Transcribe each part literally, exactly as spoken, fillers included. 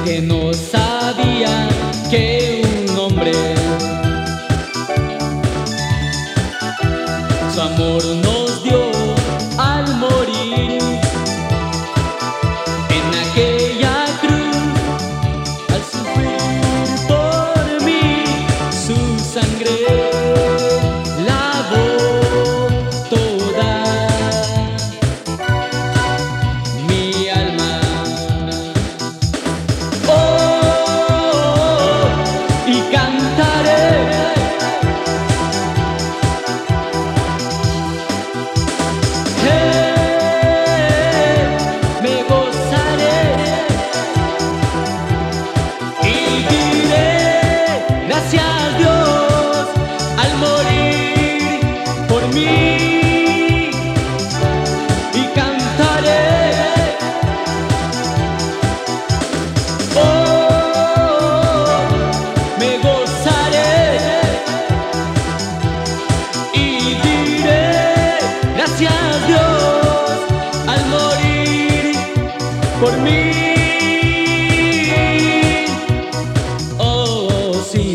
que no sabía que un hombre su amor nos dio al morir en aquella cruz, al sufrir por mí su sangre lavó toda mi alma. Oh, y cantaré por mí. Oh, sí.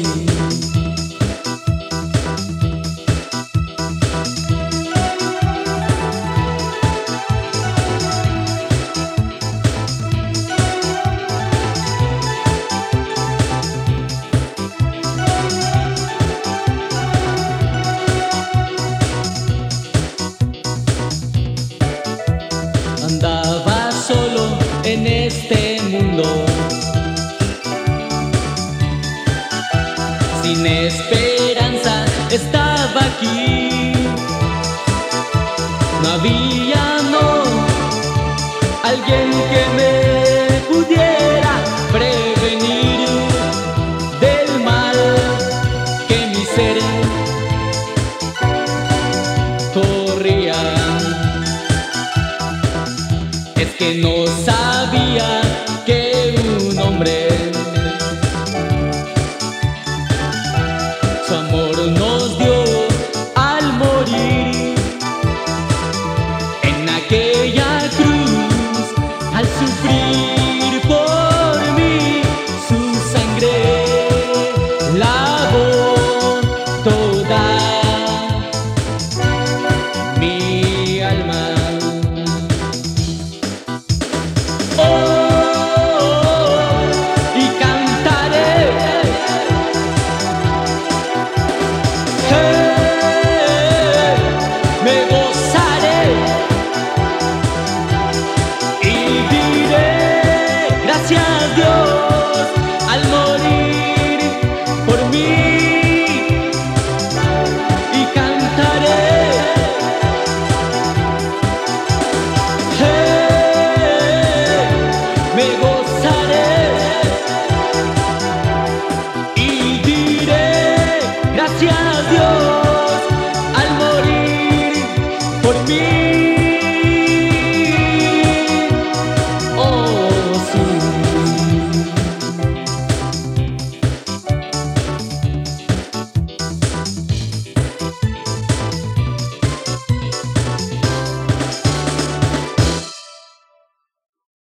Andaba solo en este mundo, sin esperanza estaba aquí. No había, no, alguien que me pudiera prevenir del mal que mi ser corría. Es que no sabía que un hombre su amor nos dio al morir en aquella cruz, al sufrir por mí su sangre lavó toda mi alma. Gracias Dios.